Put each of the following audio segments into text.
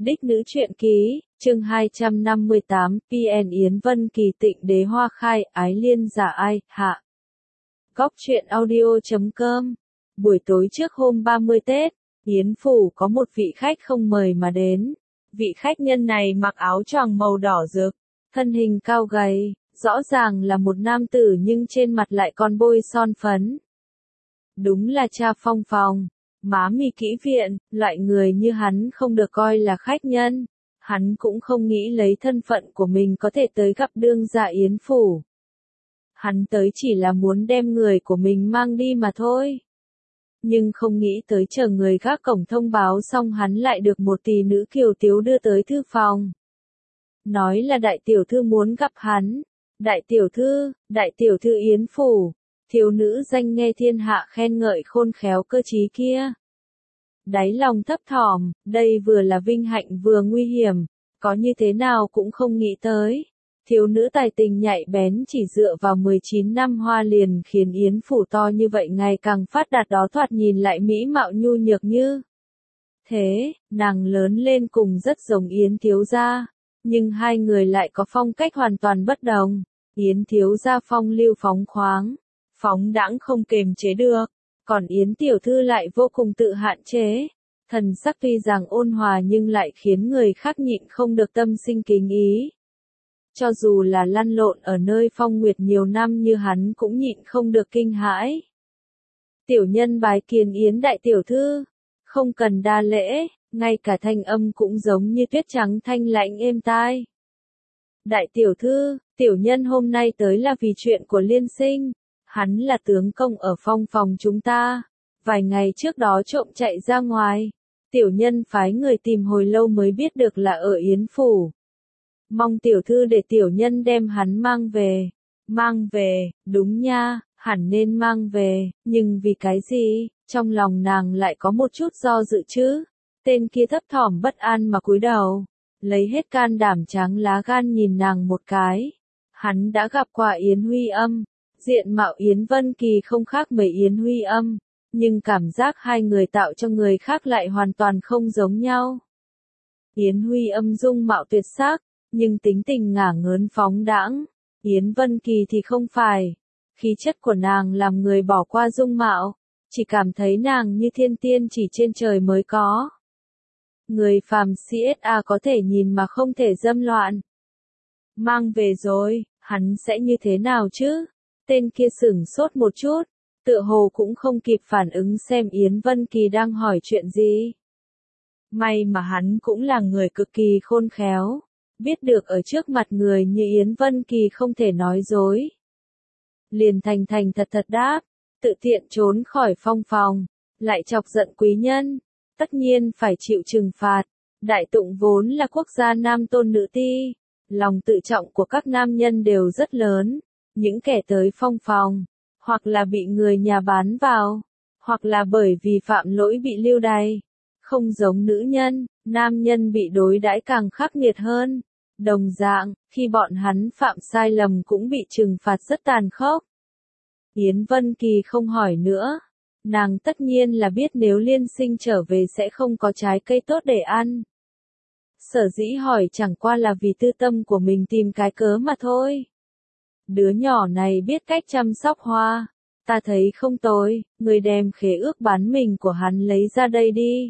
Đích nữ truyện ký, chương 258, PN Yến Vân Kỳ Tịnh Đế Hoa Khai, Ái Liên Giả Ai, Hạ. Góc truyện audio.com. Buổi tối trước hôm 30 Tết, Yến Phủ có một vị khách không mời mà đến. Vị khách nhân này mặc áo choàng màu đỏ rực, thân hình cao gầy, rõ ràng là một nam tử nhưng trên mặt lại còn bôi son phấn. Đúng là cha Phong Phòng. Má mì kỹ viện, loại người như hắn không được coi là khách nhân. Hắn cũng không nghĩ lấy thân phận của mình có thể tới gặp đương gia Yến Phủ. Hắn tới chỉ là muốn đem người của mình mang đi mà thôi. Nhưng không nghĩ tới chờ người gác cổng thông báo xong hắn lại được một tỷ nữ kiều tiếu đưa tới thư phòng. Nói là đại tiểu thư muốn gặp hắn. Đại tiểu thư Yến Phủ. Thiếu nữ danh nghe thiên hạ khen ngợi khôn khéo cơ trí kia. Đáy lòng thấp thỏm, đây vừa là vinh hạnh vừa nguy hiểm, có như thế nào cũng không nghĩ tới. Thiếu nữ tài tình nhạy bén chỉ dựa vào 19 năm hoa liền khiến Yến Phủ to như vậy ngày càng phát đạt đó thoạt nhìn lại mỹ mạo nhu nhược như. Thế, nàng lớn lên cùng rất giống Yến thiếu gia, nhưng hai người lại có phong cách hoàn toàn bất đồng. Yến thiếu gia phong lưu phóng khoáng, phóng đãng không kềm chế được, còn Yến tiểu thư lại vô cùng tự hạn chế. Thần sắc tuy rằng ôn hòa nhưng lại khiến người khác nhịn không được tâm sinh kính ý. Cho dù là lăn lộn ở nơi phong nguyệt nhiều năm như hắn cũng nhịn không được kinh hãi. Tiểu nhân bái kiến Yến đại tiểu thư, không cần đa lễ, ngay cả thanh âm cũng giống như tuyết trắng thanh lãnh êm tai. Đại tiểu thư, tiểu nhân hôm nay tới là vì chuyện của Liên Sinh. Hắn là tướng công ở Phong Phòng chúng ta. Vài ngày trước đó trộm chạy ra ngoài. Tiểu nhân phái người tìm hồi lâu mới biết được là ở Yến Phủ. Mong tiểu thư để tiểu nhân đem hắn mang về. Mang về, đúng nha, hẳn nên mang về, nhưng vì cái gì, trong lòng nàng lại có một chút do dự chứ. Tên kia thấp thỏm bất an mà cúi đầu, lấy hết can đảm tráng lá gan nhìn nàng một cái. Hắn đã gặp qua Yến Huy Âm. Diện mạo Yến Vân Kỳ không khác mấy Yến Huy Âm, nhưng cảm giác hai người tạo cho người khác lại hoàn toàn không giống nhau. Yến Huy Âm dung mạo tuyệt sắc, nhưng tính tình ngả ngớn phóng đãng. Yến Vân Kỳ thì không phải. Khí chất của nàng làm người bỏ qua dung mạo, chỉ cảm thấy nàng như thiên tiên chỉ trên trời mới có. Người phàm CSA có thể nhìn mà không thể dâm loạn. Mang về rồi, hắn sẽ như thế nào chứ? Tên kia sửng sốt một chút, tựa hồ cũng không kịp phản ứng xem Yến Vân Kỳ đang hỏi chuyện gì. May mà hắn cũng là người cực kỳ khôn khéo, biết được ở trước mặt người như Yến Vân Kỳ không thể nói dối. Liền thành thành thật thật đáp, tự tiện trốn khỏi Phong Phòng, lại chọc giận quý nhân, tất nhiên phải chịu trừng phạt. Đại Tụng vốn là quốc gia nam tôn nữ ti, lòng tự trọng của các nam nhân đều rất lớn. Những kẻ tới Phong Phòng, hoặc là bị người nhà bán vào, hoặc là bởi vì phạm lỗi bị lưu đày. Không giống nữ nhân, nam nhân bị đối đãi càng khắc nghiệt hơn. Đồng dạng, khi bọn hắn phạm sai lầm cũng bị trừng phạt rất tàn khốc. Yến Vân Kỳ không hỏi nữa. Nàng tất nhiên là biết nếu Liên Sinh trở về sẽ không có trái cây tốt để ăn. Sở dĩ hỏi chẳng qua là vì tư tâm của mình tìm cái cớ mà thôi. Đứa nhỏ này biết cách chăm sóc hoa, ta thấy không tồi, người đem khế ước bán mình của hắn lấy ra đây đi.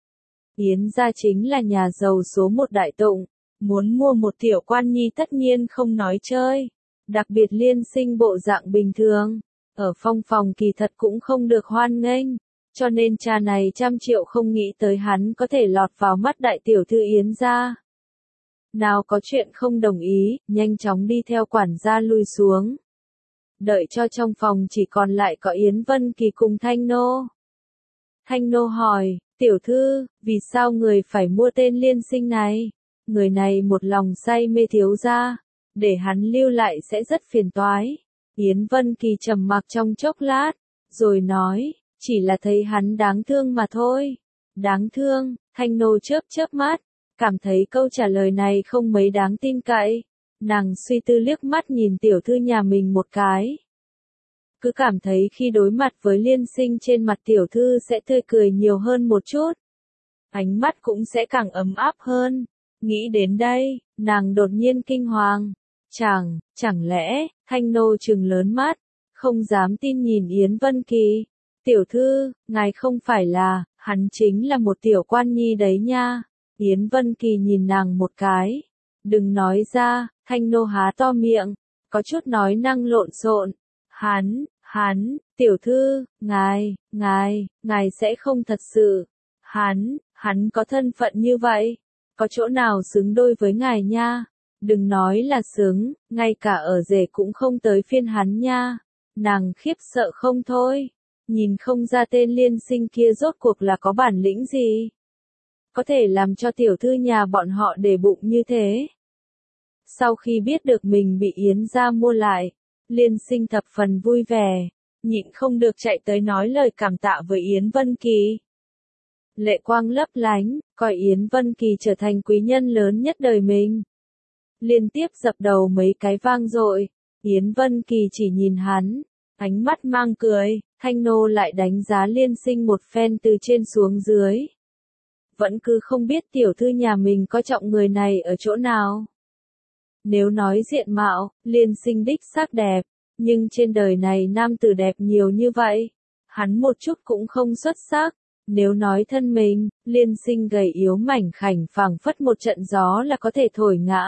Yến gia chính là nhà giàu số một Đại Tụng, muốn mua một tiểu quan nhi tất nhiên không nói chơi, đặc biệt Liên Sinh bộ dạng bình thường, ở Phong Phòng kỳ thật cũng không được hoan nghênh, cho nên cha này 100 triệu không nghĩ tới hắn có thể lọt vào mắt đại tiểu thư Yến gia. Nào có chuyện không đồng ý, nhanh chóng đi theo quản gia lui xuống. Đợi cho trong phòng chỉ còn lại có Yến Vân Kỳ cùng Thanh Nô. Thanh Nô hỏi, tiểu thư, vì sao người phải mua tên Liên Sinh này? Người này một lòng say mê thiếu gia, để hắn lưu lại sẽ rất phiền toái. Yến Vân Kỳ trầm mặc trong chốc lát, rồi nói, chỉ là thấy hắn đáng thương mà thôi. Đáng thương, Thanh Nô chớp chớp mắt. Cảm thấy câu trả lời này không mấy đáng tin cậy. Nàng suy tư liếc mắt nhìn tiểu thư nhà mình một cái. Cứ cảm thấy khi đối mặt với Liên Sinh trên mặt tiểu thư sẽ tươi cười nhiều hơn một chút. ánh mắt cũng sẽ càng ấm áp hơn. Nghĩ đến đây, nàng đột nhiên kinh hoàng. Chẳng lẽ, Thanh Nô trừng lớn mắt, không dám tin nhìn Yến Vân Kỳ. Tiểu thư, ngài không phải là, hắn chính là một tiểu quan nhi đấy nha. Yến Vân Kỳ nhìn nàng một cái. Đừng nói ra, Thanh Nô há to miệng, có chút nói năng lộn xộn. Tiểu thư, ngài sẽ không thật sự. Hắn có thân phận như vậy, có chỗ nào xứng đôi với ngài nha. Đừng nói là xứng, ngay cả ở rể cũng không tới phiên hắn nha. Nàng khiếp sợ không thôi, nhìn không ra tên Liên Sinh kia rốt cuộc là có bản lĩnh gì. Có thể làm cho tiểu thư nhà bọn họ để bụng như thế. Sau khi biết được mình bị Yến gia mua lại, Liên Sinh thập phần vui vẻ, nhịn không được chạy tới nói lời cảm tạ với Yến Vân Kỳ. Lệ quang lấp lánh, coi Yến Vân Kỳ trở thành quý nhân lớn nhất đời mình. Liên tiếp dập đầu mấy cái vang dội, Yến Vân Kỳ chỉ nhìn hắn, ánh mắt mang cười, Thanh Nô lại đánh giá Liên Sinh một phen từ trên xuống dưới. Vẫn cứ không biết tiểu thư nhà mình có trọng người này ở chỗ nào. Nếu nói diện mạo, Liên Sinh đích xác đẹp, nhưng trên đời này nam tử đẹp nhiều như vậy, hắn một chút cũng không xuất sắc. Nếu nói thân mình, Liên Sinh gầy yếu mảnh khảnh phảng phất một trận gió là có thể thổi ngã.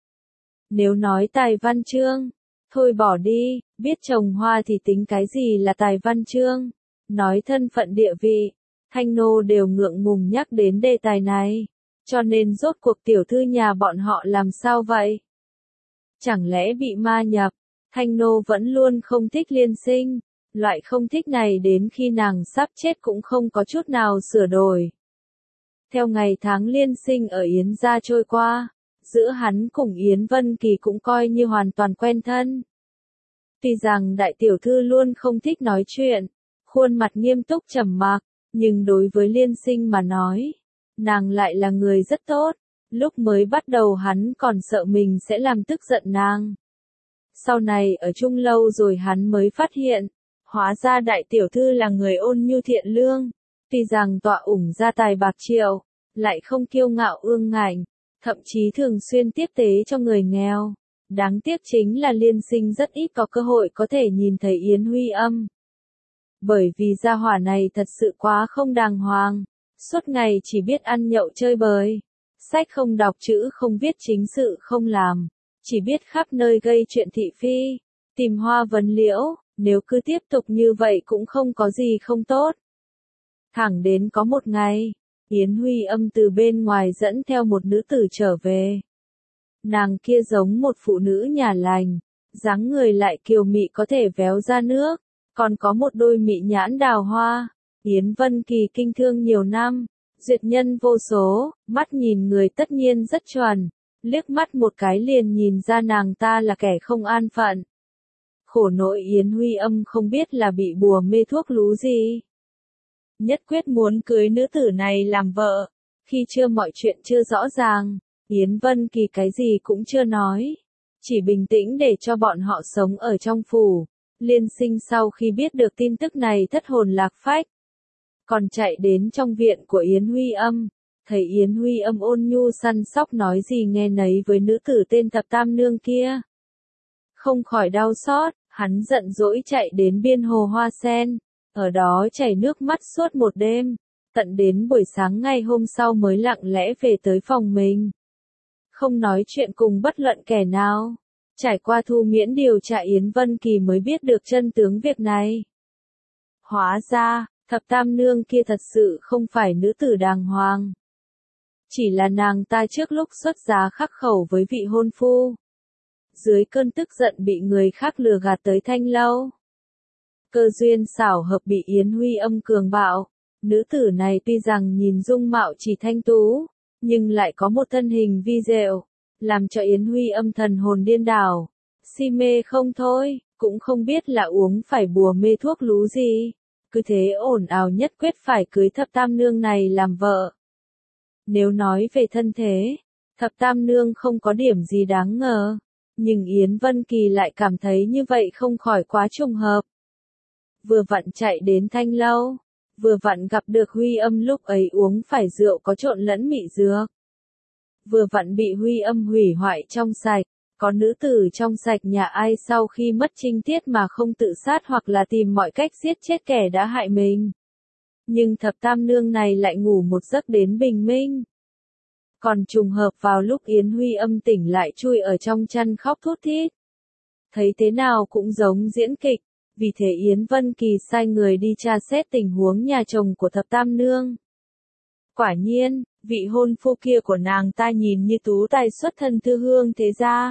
Nếu nói tài văn chương, thôi bỏ đi, biết trồng hoa thì tính cái gì là tài văn chương. Nói thân phận địa vị, Thanh Nô đều ngượng ngùng nhắc đến đề tài này. Cho nên rốt cuộc tiểu thư nhà bọn họ làm sao vậy? Chẳng lẽ bị ma nhập? Thanh Nô vẫn luôn không thích Liên Sinh. Loại không thích này đến khi nàng sắp chết cũng không có chút nào sửa đổi. Theo ngày tháng Liên Sinh ở Yến gia trôi qua, giữa hắn cùng Yến Vân Kỳ cũng coi như hoàn toàn quen thân. Tuy rằng đại tiểu thư luôn không thích nói chuyện, khuôn mặt nghiêm túc trầm mặc, nhưng đối với Liên Sinh mà nói, nàng lại là người rất tốt. Lúc mới bắt đầu hắn còn sợ mình sẽ làm tức giận nàng. Sau này ở chung lâu rồi hắn mới phát hiện, hóa ra đại tiểu thư là người ôn nhu thiện lương, tuy rằng tọa ủng gia tài bạc triệu, lại không kiêu ngạo ương ngạnh, thậm chí thường xuyên tiếp tế cho người nghèo. Đáng tiếc chính là Liên Sinh rất ít có cơ hội có thể nhìn thấy Yến Huy Âm. Bởi vì gia hỏa này thật sự quá không đàng hoàng, suốt ngày chỉ biết ăn nhậu chơi bời, sách không đọc chữ không viết chính sự không làm, chỉ biết khắp nơi gây chuyện thị phi, tìm hoa vấn liễu. Nếu cứ tiếp tục như vậy cũng không có gì không tốt. Thẳng đến có một ngày, Yến Huy Âm từ bên ngoài dẫn theo một nữ tử trở về. Nàng kia giống một phụ nữ nhà lành, dáng người lại kiều mị có thể véo ra nước, còn có một đôi mị nhãn đào hoa. Yến Vân Kỳ kinh thương nhiều năm, duyệt nhân vô số, mắt nhìn người tất nhiên rất chuẩn, liếc mắt một cái liền nhìn ra nàng ta là kẻ không an phận. Khổ nỗi Yến Huy Âm không biết là bị bùa mê thuốc lú gì. Nhất quyết muốn cưới nữ tử này làm vợ. Khi mọi chuyện chưa rõ ràng, Yến Vân Kỳ cái gì cũng chưa nói. Chỉ bình tĩnh để cho bọn họ sống ở trong phủ. Liên Sinh sau khi biết được tin tức này thất hồn lạc phách. Còn chạy đến trong viện của Yến Huy Âm. Thấy Yến Huy Âm ôn nhu săn sóc nói gì nghe nấy với nữ tử tên Thập Tam Nương kia. Không khỏi đau xót, hắn giận dỗi chạy đến biên hồ Hoa Sen, ở đó chảy nước mắt suốt một đêm, tận đến buổi sáng ngày hôm sau mới lặng lẽ về tới phòng mình. Không nói chuyện cùng bất luận kẻ nào, trải qua Thu Miễn điều tra Yến Vân Kỳ mới biết được chân tướng việc này. Hóa ra, Thập Tam Nương kia thật sự không phải nữ tử đàng hoàng. Chỉ là nàng ta trước lúc xuất giá khắc khẩu với vị hôn phu. Dưới cơn tức giận bị người khác lừa gạt tới Thanh lâu. Cơ duyên xảo hợp bị Yến Huy Âm cường bạo. Nữ tử này tuy rằng nhìn dung mạo chỉ thanh tú, nhưng lại có một thân hình vi diệu, làm cho Yến Huy Âm thần hồn điên đảo, si mê không thôi, cũng không biết là uống phải bùa mê thuốc lú gì. Cứ thế ồn ào nhất quyết phải cưới Thập Tam Nương này làm vợ. Nếu nói về thân thế, Thập Tam Nương không có điểm gì đáng ngờ. Nhưng Yến Vân Kỳ lại cảm thấy như vậy không khỏi quá trùng hợp. Vừa vặn chạy đến Thanh lâu, Vừa vặn gặp được Huy Âm lúc ấy uống phải rượu có trộn lẫn mị dược. Vừa vặn bị Huy Âm hủy hoại trong sạch. Có nữ tử trong sạch nhà ai sau khi mất trinh tiết mà không tự sát hoặc là tìm mọi cách giết chết kẻ đã hại mình. Nhưng thập tam nương này lại ngủ một giấc đến bình minh. Còn trùng hợp vào lúc Yến Huy Âm tỉnh lại chui ở trong chăn khóc thút thít. Thấy thế nào cũng giống diễn kịch, vì thế Yến Vân Kỳ sai người đi tra xét tình huống nhà chồng của thập tam nương. Quả nhiên, vị hôn phu kia của nàng ta nhìn như tú tài xuất thân thư hương thế gia.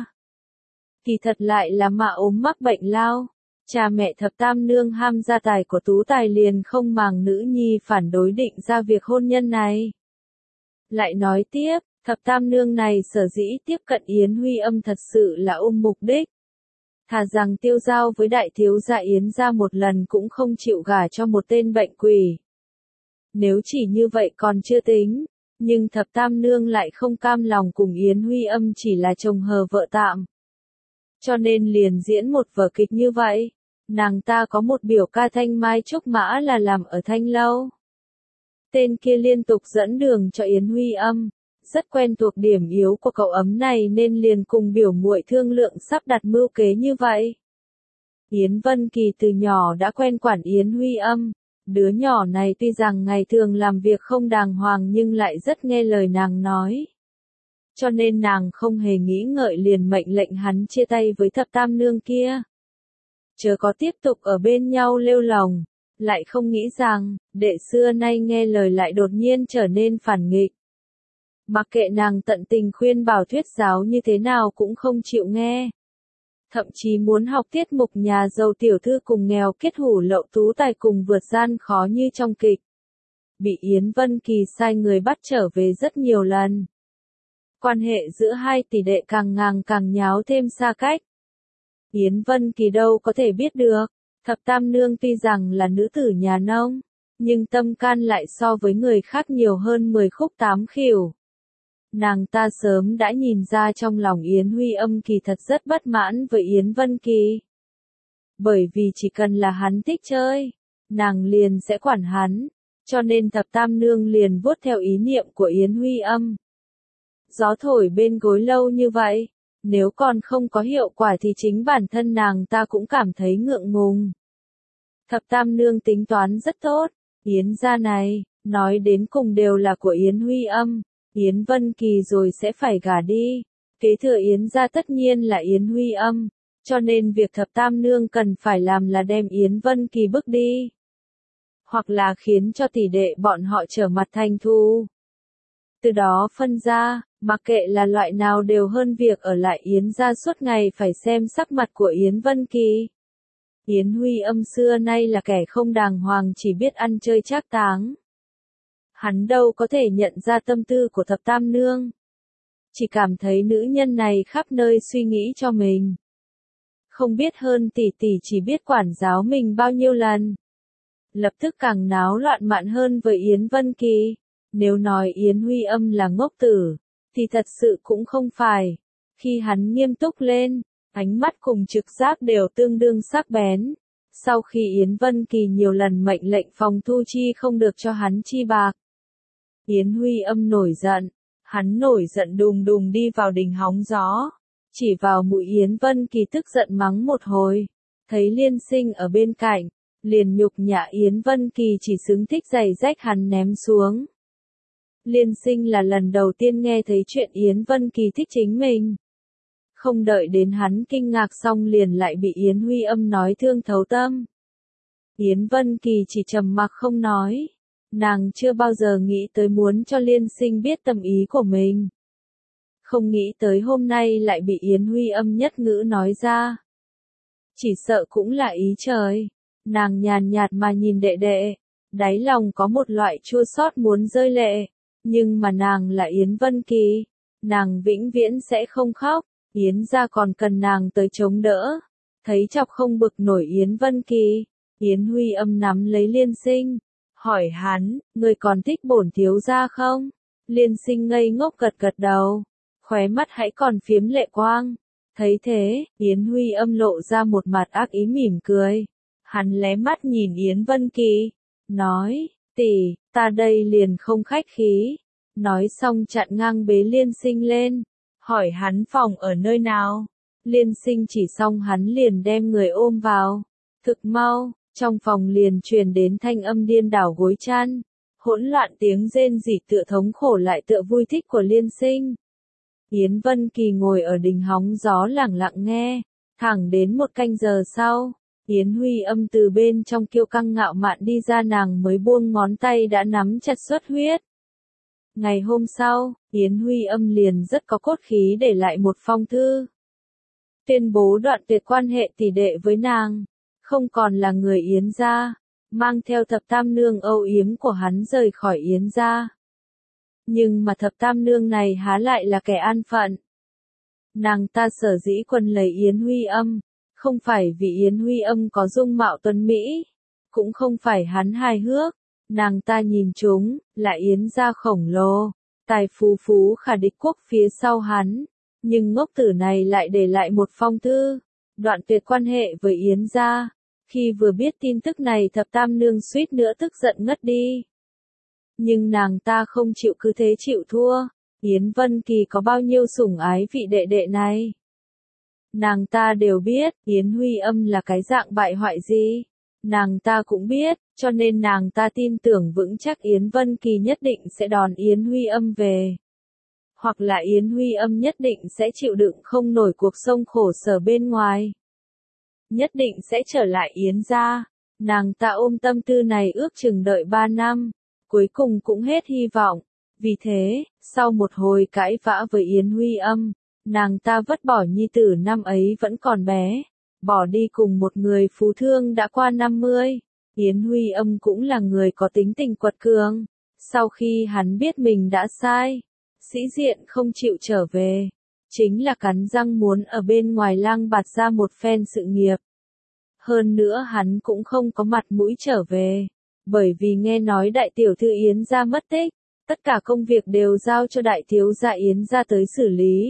Kỳ thật lại là mạ ốm mắc bệnh lao. Cha mẹ thập tam nương ham gia tài của tú tài liền không màng nữ nhi phản đối định ra việc hôn nhân này. Lại nói tiếp, thập tam nương này sở dĩ tiếp cận Yến Huy Âm thật sự là mục đích. Thà rằng tiêu giao với đại thiếu gia Yến gia một lần cũng không chịu gả cho một tên bệnh quỷ. Nếu chỉ như vậy còn chưa tính, nhưng thập tam nương lại không cam lòng cùng Yến Huy Âm chỉ là chồng hờ vợ tạm. Cho nên liền diễn một vở kịch như vậy. Nàng ta có một biểu ca Thanh Mai Trúc Mã là làm ở Thanh Lâu. Tên kia liên tục dẫn đường cho Yến Huy Âm, rất quen thuộc điểm yếu của cậu ấm này nên liền cùng biểu muội thương lượng sắp đặt mưu kế như vậy. Yến Vân Kỳ từ nhỏ đã quen quản Yến Huy Âm, đứa nhỏ này tuy rằng ngày thường làm việc không đàng hoàng nhưng lại rất nghe lời nàng nói. Cho nên nàng không hề nghĩ ngợi liền mệnh lệnh hắn chia tay với thập tam nương kia. Chớ có tiếp tục ở bên nhau lêu lồng, lại không nghĩ rằng, đệ xưa nay nghe lời lại đột nhiên trở nên phản nghịch. Mặc kệ nàng tận tình khuyên bảo thuyết giáo như thế nào cũng không chịu nghe. Thậm chí muốn học tiết mục nhà giàu tiểu thư cùng nghèo kết hủ lậu tú tài cùng vượt gian khó như trong kịch. Bị Yến Vân Kỳ sai người bắt trở về rất nhiều lần. Quan hệ giữa hai tỷ đệ càng ngày càng nháo thêm xa cách. Yến Vân Kỳ đâu có thể biết được, thập tam nương tuy rằng là nữ tử nhà nông, nhưng tâm can lại so với người khác nhiều hơn 10 khúc 8 khỉu. Nàng ta sớm đã nhìn ra trong lòng Yến Huy Âm kỳ thật rất bất mãn với Yến Vân Kỳ. Bởi vì chỉ cần là hắn thích chơi, nàng liền sẽ quản hắn, cho nên thập tam nương liền vuốt theo ý niệm của Yến Huy Âm. Gió thổi bên gối lâu như vậy, nếu còn không có hiệu quả thì chính bản thân nàng ta cũng cảm thấy ngượng ngùng. Thập tam nương tính toán rất tốt, Yến gia này, nói đến cùng đều là của Yến Huy Âm, Yến Vân Kỳ rồi sẽ phải gả đi. Kế thừa Yến gia tất nhiên là Yến Huy Âm, cho nên việc thập tam nương cần phải làm là đem Yến Vân Kỳ bước đi. Hoặc là khiến cho tỷ đệ bọn họ trở mặt thành thù. Từ đó phân ra, mặc kệ là loại nào đều hơn việc ở lại Yến gia suốt ngày phải xem sắc mặt của Yến Vân Kỳ. Yến Huy Âm xưa nay là kẻ không đàng hoàng chỉ biết ăn chơi trác táng. Hắn đâu có thể nhận ra tâm tư của thập tam nương. Chỉ cảm thấy nữ nhân này khắp nơi suy nghĩ cho mình. Không biết hơn tỷ tỷ chỉ biết quản giáo mình bao nhiêu lần. Lập tức càng náo loạn mạn hơn với Yến Vân Kỳ. Nếu nói Yến Huy Âm là ngốc tử, thì thật sự cũng không phải. Khi hắn nghiêm túc lên, ánh mắt cùng trực giác đều tương đương sắc bén. Sau khi Yến Vân Kỳ nhiều lần mệnh lệnh phòng thu chi không được cho hắn chi bạc, Yến Huy Âm nổi giận, hắn nổi giận đùng đùng đi vào đình hóng gió, chỉ vào mũi Yến Vân Kỳ tức giận mắng một hồi, thấy Liên Sinh ở bên cạnh, liền nhục nhã Yến Vân Kỳ chỉ xứng thích giày rách hắn ném xuống. Liên Sinh là lần đầu tiên nghe thấy chuyện Yến Vân Kỳ thích chính mình. Không đợi đến hắn kinh ngạc xong liền lại bị Yến Huy Âm nói thương thấu tâm. Yến Vân Kỳ chỉ trầm mặc không nói. Nàng chưa bao giờ nghĩ tới muốn cho Liên Sinh biết tâm ý của mình. Không nghĩ tới hôm nay lại bị Yến Huy Âm nhất ngữ nói ra. Chỉ sợ cũng là ý trời. Nàng nhàn nhạt mà nhìn đệ đệ. Đáy lòng có một loại chua xót muốn rơi lệ. Nhưng mà nàng là Yến Vân Kỳ. Nàng vĩnh viễn sẽ không khóc. Yến gia còn cần nàng tới chống đỡ. Thấy chọc không bực nổi Yến Vân Kỳ. Yến Huy Âm nắm lấy Liên Sinh. Hỏi hắn, người còn thích bổn thiếu gia không? Liên Sinh ngây ngốc gật gật đầu. Khóe mắt hãy còn phiếm lệ quang. Thấy thế, Yến Huy Âm lộ ra một mặt ác ý mỉm cười. Hắn lé mắt nhìn Yến Vân Kỳ. Nói, Tỷ, ta đây liền không khách khí. Nói xong chặn ngang bế Liên Sinh lên, hỏi hắn phòng ở nơi nào. Liên Sinh chỉ xong hắn liền đem người ôm vào. Thực mau, trong phòng liền truyền đến thanh âm điên đảo gối chăn. Hỗn loạn tiếng rên rỉ tựa thống khổ lại tựa vui thích của Liên Sinh. Yến Vân Kỳ ngồi ở đình hóng gió lẳng lặng nghe, thẳng đến một canh giờ sau, Yến Huy Âm từ bên trong kiêu căng ngạo mạn đi ra, nàng mới buông ngón tay đã nắm chặt xuất huyết. Ngày hôm sau, Yến Huy Âm liền rất có cốt khí để lại một phong thư. Tuyên bố đoạn tuyệt quan hệ tỷ đệ với nàng, không còn là người Yến gia, mang theo thập tam nương âu yếm của hắn rời khỏi Yến gia. Nhưng mà thập tam nương này há lại là kẻ an phận. Nàng ta sở dĩ quân lấy Yến Huy Âm, không phải vì Yến Huy Âm có dung mạo tuấn mỹ, cũng không phải hắn hài hước, nàng ta nhìn chúng, là Yến gia khổng lồ, tài phú khả địch quốc phía sau hắn, nhưng ngốc tử này lại để lại một phong thư, đoạn tuyệt quan hệ với Yến gia. Khi vừa biết tin tức này thập tam nương suýt nữa tức giận ngất đi. Nhưng nàng ta không chịu cứ thế chịu thua. Yến Vân Kỳ có bao nhiêu sủng ái vị đệ đệ này. Nàng ta đều biết, Yến Huy Âm là cái dạng bại hoại gì. Nàng ta cũng biết, cho nên nàng ta tin tưởng vững chắc Yến Vân Kỳ nhất định sẽ đón Yến Huy Âm về. Hoặc là Yến Huy Âm nhất định sẽ chịu đựng không nổi cuộc sống khổ sở bên ngoài. Nhất định sẽ trở lại Yến gia. Nàng ta ôm tâm tư này ước chừng đợi 3 năm. Cuối cùng cũng hết hy vọng. Vì thế, sau một hồi cãi vã với Yến Huy Âm, nàng ta vứt bỏ nhi tử năm ấy vẫn còn bé, bỏ đi cùng một người phú thương đã qua 50. Yến Huy Âm cũng là người có tính tình quật cường. Sau khi hắn biết mình đã sai, sĩ diện không chịu trở về, chính là cắn răng muốn ở bên ngoài lang bạt ra một phen sự nghiệp. Hơn nữa hắn cũng không có mặt mũi trở về, bởi vì nghe nói đại tiểu thư Yến gia mất tích, tất cả công việc đều giao cho đại thiếu gia Yến gia tới xử lý.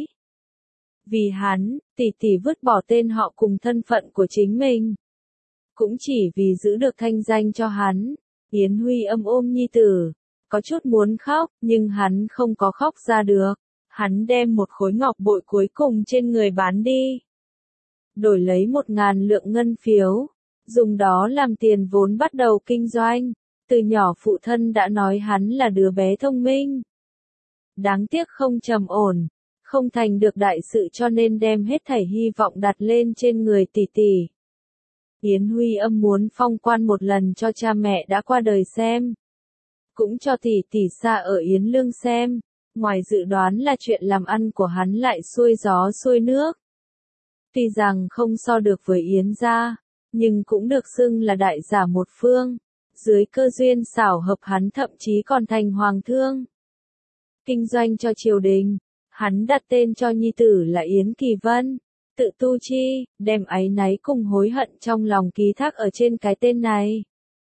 Vì hắn, tỷ tỷ vứt bỏ tên họ cùng thân phận của chính mình. Cũng chỉ vì giữ được thanh danh cho hắn, Yến Huy Âm ôm nhi tử, có chút muốn khóc, nhưng hắn không có khóc ra được. Hắn đem một khối ngọc bội cuối cùng trên người bán đi, đổi lấy 1.000 lượng ngân phiếu, dùng đó làm tiền vốn bắt đầu kinh doanh. Từ nhỏ phụ thân đã nói hắn là đứa bé thông minh. Đáng tiếc không trầm ổn, không thành được đại sự cho nên đem hết thảy hy vọng đặt lên trên người tỷ tỷ. Yến Huy Âm muốn phong quan một lần cho cha mẹ đã qua đời xem. Cũng cho tỷ tỷ xa ở Yến Lương xem. Ngoài dự đoán là chuyện làm ăn của hắn lại xuôi gió xuôi nước. Tuy rằng không so được với Yến gia, nhưng cũng được xưng là đại giả một phương. Dưới cơ duyên xảo hợp hắn thậm chí còn thành hoàng thương. Kinh doanh cho triều đình, hắn đặt tên cho nhi tử là Yến Kỳ Vân, tự tu chi, đem áy náy cùng hối hận trong lòng ký thác ở trên cái tên này.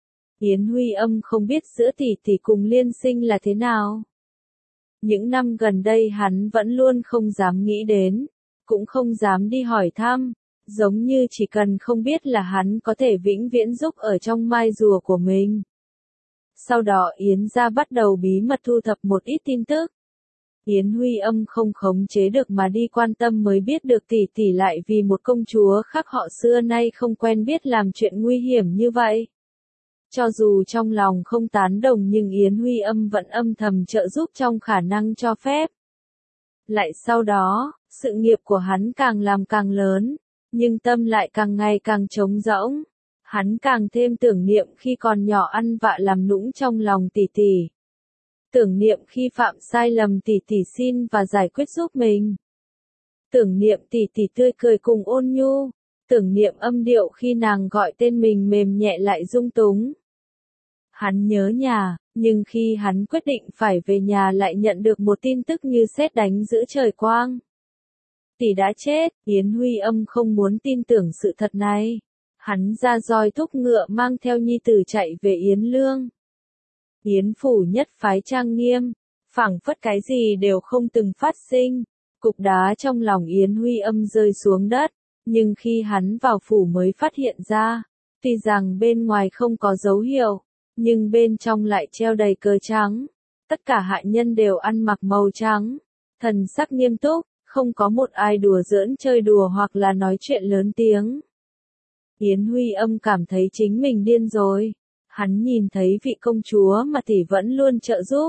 Yến Huy Âm không biết giữa tỷ tỷ cùng Liên Sinh là thế nào. Những năm gần đây hắn vẫn luôn không dám nghĩ đến, cũng không dám đi hỏi thăm, giống như chỉ cần không biết là hắn có thể vĩnh viễn giúp ở trong mai rùa của mình. Sau đó Yến gia bắt đầu bí mật thu thập một ít tin tức. Yến Huy Âm không khống chế được mà đi quan tâm mới biết được tỷ tỷ lại vì một công chúa khác họ xưa nay không quen biết làm chuyện nguy hiểm như vậy. Cho dù trong lòng không tán đồng nhưng Yến Huy Âm vẫn âm thầm trợ giúp trong khả năng cho phép. Lại sau đó, sự nghiệp của hắn càng làm càng lớn, nhưng tâm lại càng ngày càng trống rỗng. Hắn càng thêm tưởng niệm khi còn nhỏ ăn vạ làm nũng trong lòng tỷ tỷ. Tưởng niệm khi phạm sai lầm tỷ tỷ xin và giải quyết giúp mình. Tưởng niệm tỷ tỷ tươi cười cùng ôn nhu. Tưởng niệm âm điệu khi nàng gọi tên mình mềm nhẹ lại dung túng. Hắn nhớ nhà, nhưng khi hắn quyết định phải về nhà lại nhận được một tin tức như sét đánh giữa trời quang. Tỷ đã chết, Yến Huy Âm không muốn tin tưởng sự thật này. Hắn ra roi thúc ngựa mang theo nhi tử chạy về Yến Lương. Yến phủ nhất phái trang nghiêm, phảng phất cái gì đều không từng phát sinh. Cục đá trong lòng Yến Huy Âm rơi xuống đất, nhưng khi hắn vào phủ mới phát hiện ra, tuy rằng bên ngoài không có dấu hiệu, nhưng bên trong lại treo đầy cờ trắng. Tất cả hạ nhân đều ăn mặc màu trắng, thần sắc nghiêm túc, không có một ai đùa giỡn chơi đùa hoặc là nói chuyện lớn tiếng. Yến Huy Âm cảm thấy chính mình điên rồi. Hắn nhìn thấy vị công chúa mà tỷ vẫn luôn trợ giúp.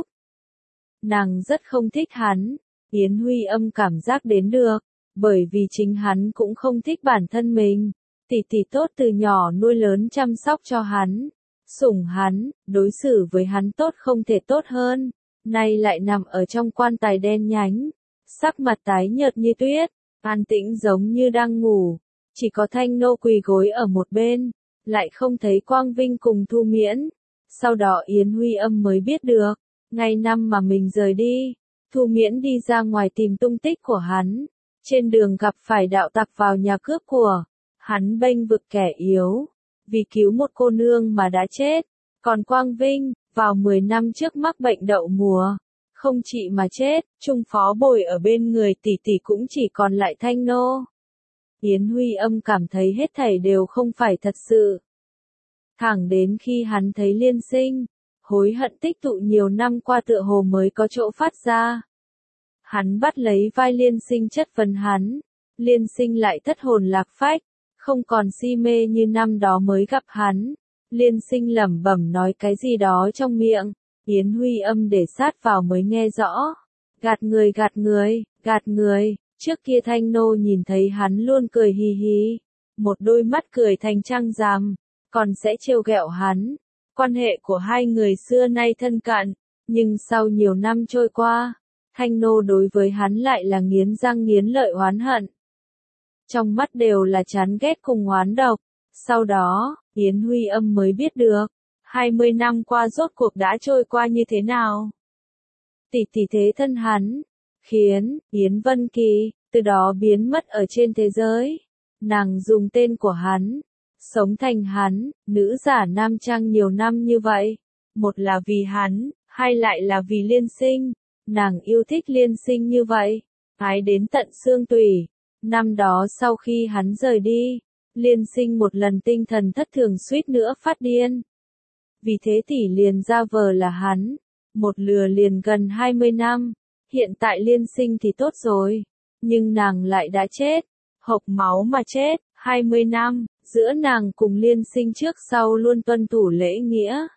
Nàng rất không thích hắn. Yến Huy Âm cảm giác đến được, bởi vì chính hắn cũng không thích bản thân mình. Tỷ tỷ tốt từ nhỏ nuôi lớn chăm sóc cho hắn, sủng hắn, đối xử với hắn tốt không thể tốt hơn. Nay lại nằm ở trong quan tài đen nhánh, sắc mặt tái nhợt như tuyết, an tĩnh giống như đang ngủ. Chỉ có Thanh Nô quỳ gối ở một bên, lại không thấy Quang Vinh cùng Thu Miễn. Sau đó Yến Huy Âm mới biết được, ngày năm mà mình rời đi, Thu Miễn đi ra ngoài tìm tung tích của hắn. Trên đường gặp phải đạo tặc vào nhà cướp của, hắn bênh vực kẻ yếu, vì cứu một cô nương mà đã chết. Còn Quang Vinh, vào 10 năm trước mắc bệnh đậu mùa, không trị mà chết, Trung Phó Bồi ở bên người tỷ tỷ cũng chỉ còn lại Thanh Nô. Yến Huy Âm cảm thấy hết thảy đều không phải thật sự. Thẳng đến khi hắn thấy Liên Sinh, hối hận tích tụ nhiều năm qua tựa hồ mới có chỗ phát ra. Hắn bắt lấy vai Liên Sinh chất vấn hắn, Liên Sinh lại thất hồn lạc phách, không còn si mê như năm đó mới gặp hắn. Liên Sinh lẩm bẩm nói cái gì đó trong miệng, Yến Huy Âm để sát vào mới nghe rõ. Gạt người gạt người, gạt người. Trước kia Thanh Nô nhìn thấy hắn luôn cười hì hì, một đôi mắt cười thành trăng rằm, còn sẽ trêu ghẹo hắn. Quan hệ của hai người xưa nay thân cận, nhưng sau nhiều năm trôi qua, Thanh Nô đối với hắn lại là nghiến răng nghiến lợi oán hận. Trong mắt đều là chán ghét cùng oán độc. Sau đó, Yến Huy Âm mới biết được, 20 năm qua rốt cuộc đã trôi qua như thế nào. Tỷ tỷ thế thân hắn, khiến Yến Vân Kỳ từ đó biến mất ở trên thế giới. Nàng dùng tên của hắn, sống thành hắn, nữ giả nam trang nhiều năm như vậy. Một là vì hắn, hai lại là vì Liên Sinh. Nàng yêu thích Liên Sinh như vậy, ái đến tận xương tủy. Năm đó sau khi hắn rời đi, Liên Sinh một lần tinh thần thất thường suýt nữa phát điên. Vì thế tỷ liền ra vờ là hắn, một lừa liền gần 20 năm. Hiện tại Liên Sinh thì tốt rồi, nhưng nàng lại đã chết, hộc máu mà chết. 20 năm, giữa nàng cùng Liên Sinh trước sau luôn tuân thủ lễ nghĩa,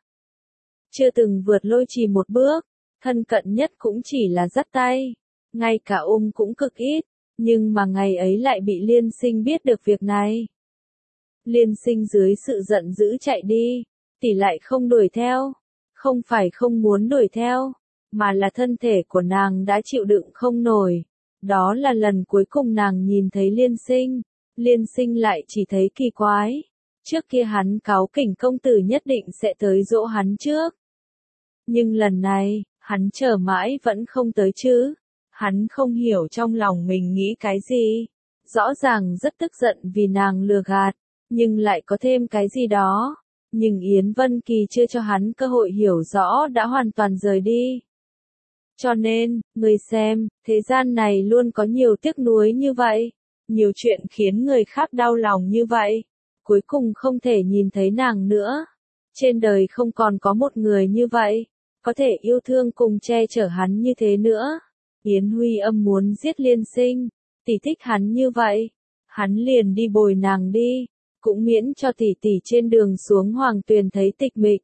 chưa từng vượt lôi trì một bước, thân cận nhất cũng chỉ là dắt tay, ngay cả ôm cũng cực ít, nhưng mà ngày ấy lại bị Liên Sinh biết được việc này. Liên Sinh dưới sự giận dữ chạy đi, tỷ lại không đuổi theo, không phải không muốn đuổi theo, mà là thân thể của nàng đã chịu đựng không nổi. Đó là lần cuối cùng nàng nhìn thấy Liên Sinh. Liên Sinh lại chỉ thấy kỳ quái. Trước kia hắn cáu kỉnh công tử nhất định sẽ tới dỗ hắn trước. Nhưng lần này, hắn chờ mãi vẫn không tới chứ. Hắn không hiểu trong lòng mình nghĩ cái gì. Rõ ràng rất tức giận vì nàng lừa gạt, nhưng lại có thêm cái gì đó. Nhưng Yến Vân Kỳ chưa cho hắn cơ hội hiểu rõ đã hoàn toàn rời đi. Cho nên, người xem, thế gian này luôn có nhiều tiếc nuối như vậy. Nhiều chuyện khiến người khác đau lòng như vậy. Cuối cùng không thể nhìn thấy nàng nữa. Trên đời không còn có một người như vậy, có thể yêu thương cùng che chở hắn như thế nữa. Yến Huy Âm muốn giết Liên Sinh, tỷ thích hắn như vậy. Hắn liền đi bồi nàng đi, cũng miễn cho tỷ tỷ trên đường xuống Hoàng Tuyền thấy tịch mịch.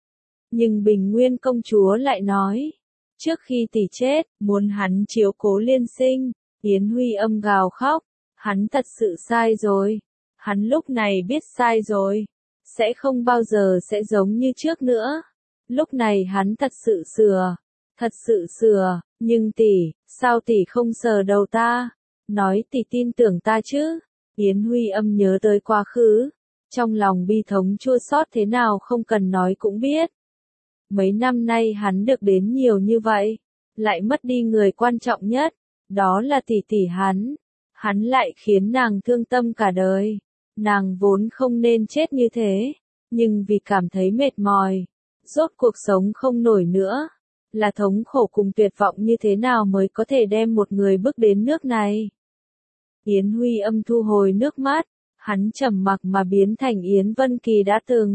Nhưng Bình Nguyên công chúa lại nói, trước khi tỷ chết, muốn hắn chiếu cố Liên Sinh. Yến Huy Âm gào khóc, hắn thật sự sai rồi. Hắn lúc này biết sai rồi, sẽ không bao giờ sẽ giống như trước nữa. Lúc này hắn thật sự sửa, nhưng tỷ, sao tỷ không sờ đầu ta? Nói tỷ tin tưởng ta chứ? Yến Huy Âm nhớ tới quá khứ, trong lòng bi thống chua xót thế nào không cần nói cũng biết. Mấy năm nay hắn được đến nhiều như vậy, lại mất đi người quan trọng nhất, đó là tỷ tỷ hắn lại khiến nàng thương tâm cả đời. Nàng vốn không nên chết như thế, nhưng vì cảm thấy mệt mỏi, rốt cuộc sống không nổi nữa, là thống khổ cùng tuyệt vọng như thế nào mới có thể đem một người bước đến nước này. Yến Huy Âm thu hồi nước mắt, hắn trầm mặc mà biến thành Yến Vân Kỳ đã từng.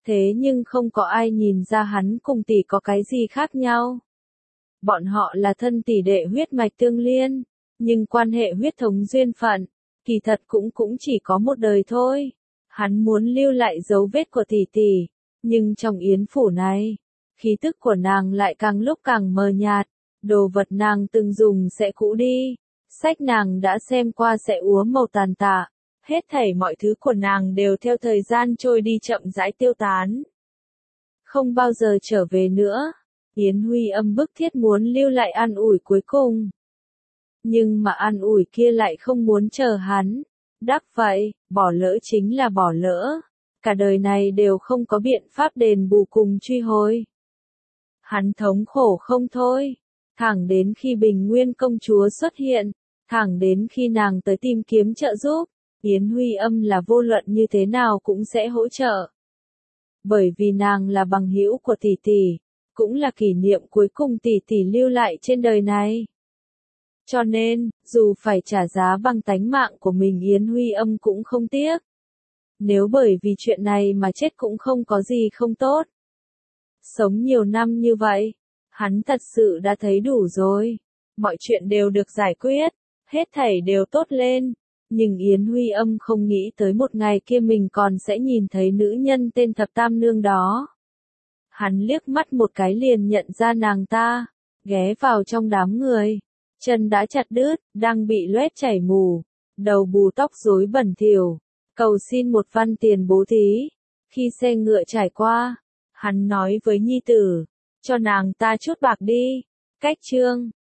Thế nhưng không có ai nhìn ra hắn cùng tỷ có cái gì khác nhau. Bọn họ là thân tỷ đệ huyết mạch tương liên, nhưng quan hệ huyết thống duyên phận, kỳ thật cũng chỉ có một đời thôi. Hắn muốn lưu lại dấu vết của tỷ tỷ, nhưng trong yến phủ này, khí tức của nàng lại càng lúc càng mờ nhạt, đồ vật nàng từng dùng sẽ cũ đi, sách nàng đã xem qua sẽ úa màu tàn tạ, hết thảy mọi thứ của nàng đều theo thời gian trôi đi chậm rãi tiêu tán. Không bao giờ trở về nữa, Yến Huy Âm bức thiết muốn lưu lại an ủi cuối cùng. Nhưng mà an ủi kia lại không muốn chờ hắn. Đắc vậy, bỏ lỡ chính là bỏ lỡ. Cả đời này đều không có biện pháp đền bù cùng truy hồi. Hắn thống khổ không thôi. Thẳng đến khi Bình Nguyên công chúa xuất hiện, thẳng đến khi nàng tới tìm kiếm trợ giúp, Yến Huy Âm là vô luận như thế nào cũng sẽ hỗ trợ. Bởi vì nàng là bằng hữu của tỷ tỷ, cũng là kỷ niệm cuối cùng tỷ tỷ lưu lại trên đời này. Cho nên, dù phải trả giá bằng tánh mạng của mình Yến Huy Âm cũng không tiếc. Nếu bởi vì chuyện này mà chết cũng không có gì không tốt. Sống nhiều năm như vậy, hắn thật sự đã thấy đủ rồi. Mọi chuyện đều được giải quyết, hết thảy đều tốt lên. Nhưng Yến Huy Âm không nghĩ tới một ngày kia mình còn sẽ nhìn thấy nữ nhân tên Thập Tam Nương đó. Hắn liếc mắt một cái liền nhận ra nàng ta, ghé vào trong đám người. Chân đã chặt đứt, đang bị loét chảy mù, đầu bù tóc rối bẩn thỉu, cầu xin một văn tiền bố thí. Khi xe ngựa trải qua, hắn nói với nhi tử, cho nàng ta chút bạc đi. Cách chương